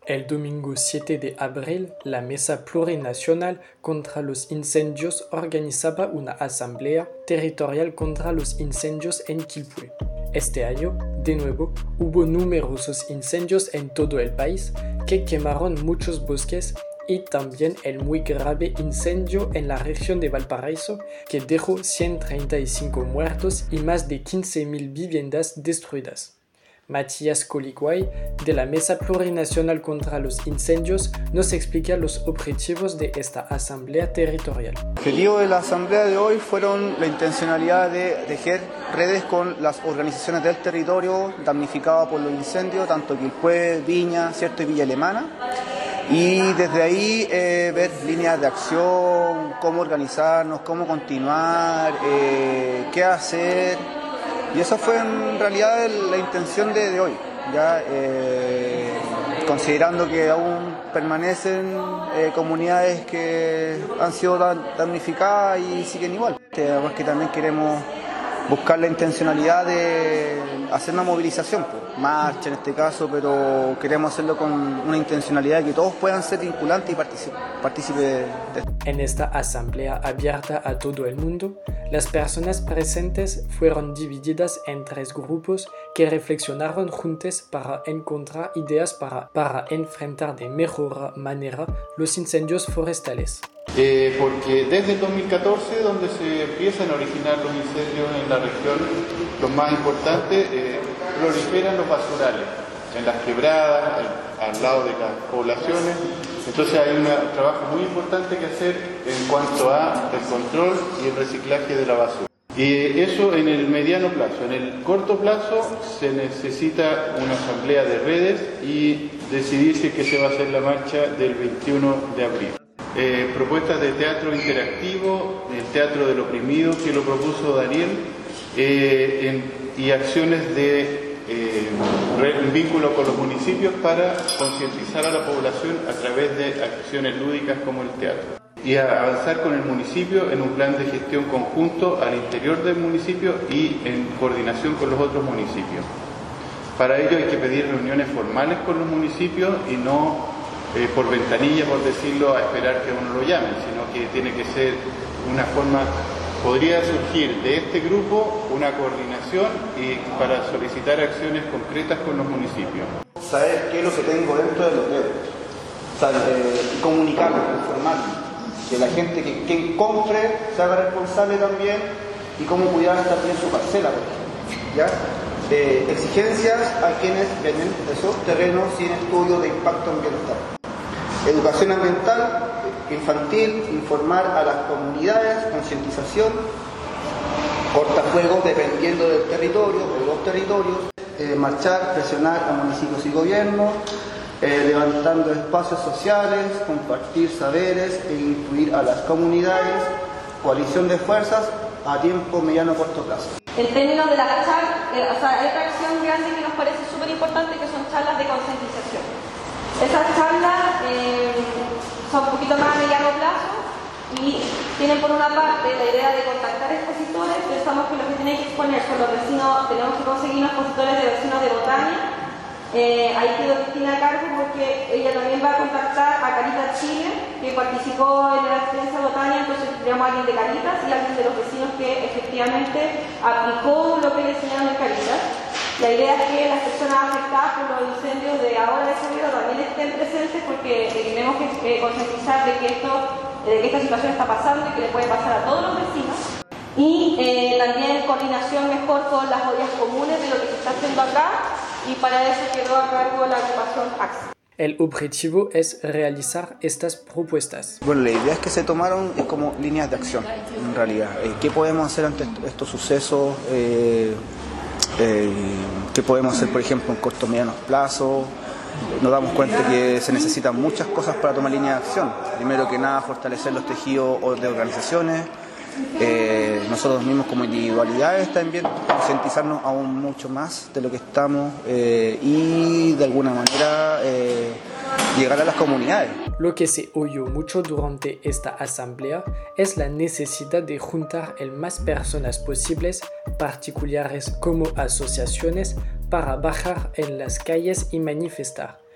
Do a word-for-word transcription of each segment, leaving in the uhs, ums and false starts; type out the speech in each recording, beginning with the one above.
El domingo siete de abril, la Mesa Plurinacional contra los Incendios organizaba una asamblea territorial contra los incendios en Quilpué. Este año, de nuevo, hubo numerosos incendios en todo el país que quemaron muchos bosques y también el muy grave incendio en la región de Valparaíso que dejó ciento treinta y cinco muertos y más de quince mil viviendas destruidas. Matías Coliguay, de la Mesa Plurinacional contra los Incendios, nos explica los objetivos de esta asamblea territorial. El objetivo de la asamblea de hoy fueron la intencionalidad de tejer redes con las organizaciones del territorio damnificadas por los incendios, tanto Quilpué, Viña, ¿cierto? y Villa Alemana, y desde ahí eh, ver líneas de acción, cómo organizarnos, cómo continuar, eh, qué hacer. Y esa fue en realidad la intención de, de hoy, ya eh, considerando que aún permanecen eh, comunidades que han sido damnificadas y siguen igual. Además que también queremos buscar la intencionalidad de hacer una movilización, pues, marcha en este caso, pero queremos hacerlo con una intencionalidad de que todos puedan ser vinculantes y partícipes de esto. En esta asamblea abierta a todo el mundo, las personas presentes fueron divididas en tres grupos que reflexionaron juntos para encontrar ideas para, para enfrentar de mejor manera los incendios forestales. Eh, porque desde el dos mil catorce, donde se empiezan a originar los incendios en la región, los más importantes, eh, proliferan los basurales, en las quebradas, al, al lado de las poblaciones. Entonces hay un trabajo muy importante que hacer en cuanto a el control y el reciclaje de la basura. Y eso en el mediano plazo. En el corto plazo se necesita una asamblea de redes y decidir si es que se va a hacer la marcha del veintiuno de abril. Eh, propuestas de teatro interactivo, el teatro del oprimido que lo propuso Daniel, eh, en, y acciones de eh, en vínculo con los municipios para concientizar a la población a través de acciones lúdicas como el teatro. Y a avanzar con el municipio en un plan de gestión conjunto al interior del municipio y en coordinación con los otros municipios. Para ello hay que pedir reuniones formales con los municipios y no Eh, por ventanilla, por decirlo, a esperar que uno lo llame, sino que tiene que ser una forma, podría surgir de este grupo una coordinación y para solicitar acciones concretas con los municipios. Saber qué es lo que tengo dentro de los dedos, o sea, eh, comunicarlo, informarlo, que la gente que quien compre se haga responsable también y cómo cuidar también su parcela, ¿ya? Eh, exigencias a quienes venden esos terrenos sin estudio de impacto ambiental. Educación ambiental, infantil, informar a las comunidades, concientización, cortafuegos dependiendo del territorio o de los territorios, eh, marchar, presionar a municipios y gobiernos, eh, levantando espacios sociales, compartir saberes e incluir a las comunidades, coalición de fuerzas a tiempo mediano o corto plazo. En términos de las charlas, eh, o sea, hay otra acción grande que nos parece súper importante, que son charlas de concientización. Esas charlas eh, son un poquito más a mediano plazo y tienen por una parte la idea de contactar expositores. Pensamos que los que tienen que exponer son los vecinos, tenemos que conseguir unos expositores de vecinos de Botania. Eh, ahí quedó Cristina a cargo porque ella también va a contactar a Caritas Chile, que participó en la experiencia de Botania, entonces tenemos a alguien de Caritas y alguien de los vecinos que efectivamente aplicó lo que le enseñaron en Caritas. La idea es que las personas afectadas por los incendios de ahora de Cerrillo también estén presentes porque tenemos que eh, concientizar de que, esto, de que esta situación está pasando y que le puede pasar a todos los vecinos. Y eh, también coordinación mejor con las ollas comunes de lo que se está haciendo acá, y para eso quedó a cargo la agrupación A X I. El objetivo es realizar estas propuestas. Bueno, la idea es que se tomaron es como líneas de acción, en realidad. Eh, ¿Qué podemos hacer ante estos sucesos? Eh, eh, ¿Qué podemos hacer, por ejemplo, en corto o mediano plazo? Nos damos cuenta que se necesitan muchas cosas para tomar líneas de acción. Primero que nada, fortalecer los tejidos de organizaciones. Eh, nosotros mismos como individualidades también concientizarnos aún mucho más de lo que estamos eh, y de alguna manera eh, llegar a las comunidades. Lo que se oyó mucho durante esta asamblea es la necesidad de juntar el más personas posibles, particulares como asociaciones, para bajar en las calles y manifestar.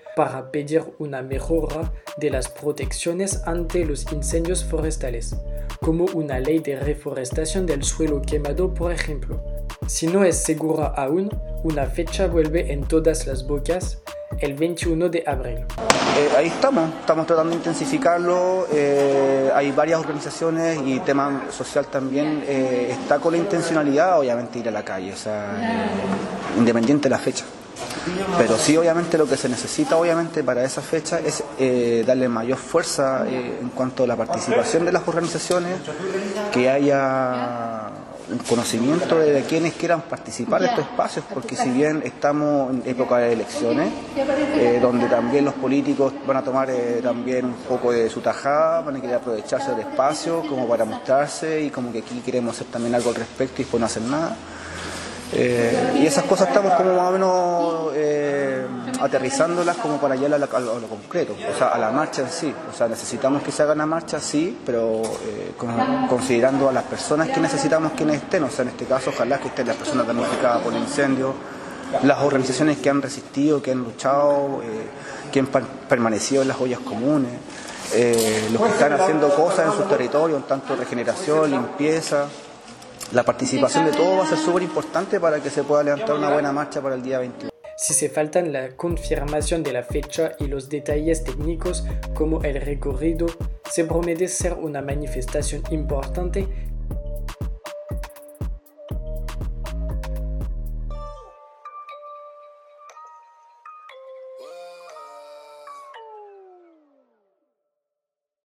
para pedir una mejora de las protecciones ante los incendios forestales, como una ley de reforestación del suelo quemado, por ejemplo. Si no es segura aún, una fecha vuelve en todas las bocas, el veintiuno de abril. Eh, ahí estamos, estamos tratando de intensificarlo, eh, hay varias organizaciones y tema social también, eh, está con la intencionalidad obviamente ir a la calle, o sea, eh, independiente de la fecha. Pero sí, obviamente lo que se necesita obviamente para esa fecha es eh, darle mayor fuerza eh, en cuanto a la participación de las organizaciones, que haya un conocimiento de quienes quieran participar de estos espacios, porque si bien estamos en época de elecciones, eh, donde también los políticos van a tomar eh, también un poco de su tajada, van a querer aprovecharse del espacio como para mostrarse y como que aquí queremos hacer también algo al respecto y después no hacer nada. Eh, y esas cosas estamos como más o menos eh, aterrizándolas como para llegar a, a, lo, a lo concreto, o sea, a la marcha en sí. O sea, necesitamos que se haga una marcha, sí, pero eh, con, considerando a las personas que necesitamos que estén, o sea, en este caso, ojalá que estén las personas damnificadas por el incendio, las organizaciones que han resistido, que han luchado, eh, que han permanecido en las ollas comunes, eh, los que están haciendo cosas en sus territorios, tanto regeneración, limpieza. La participación de todos va a ser súper importante para que se pueda levantar una buena marcha para el día veintiuno. Si se faltan la confirmación de la fecha y los detalles técnicos como el recorrido, se promete ser una manifestación importante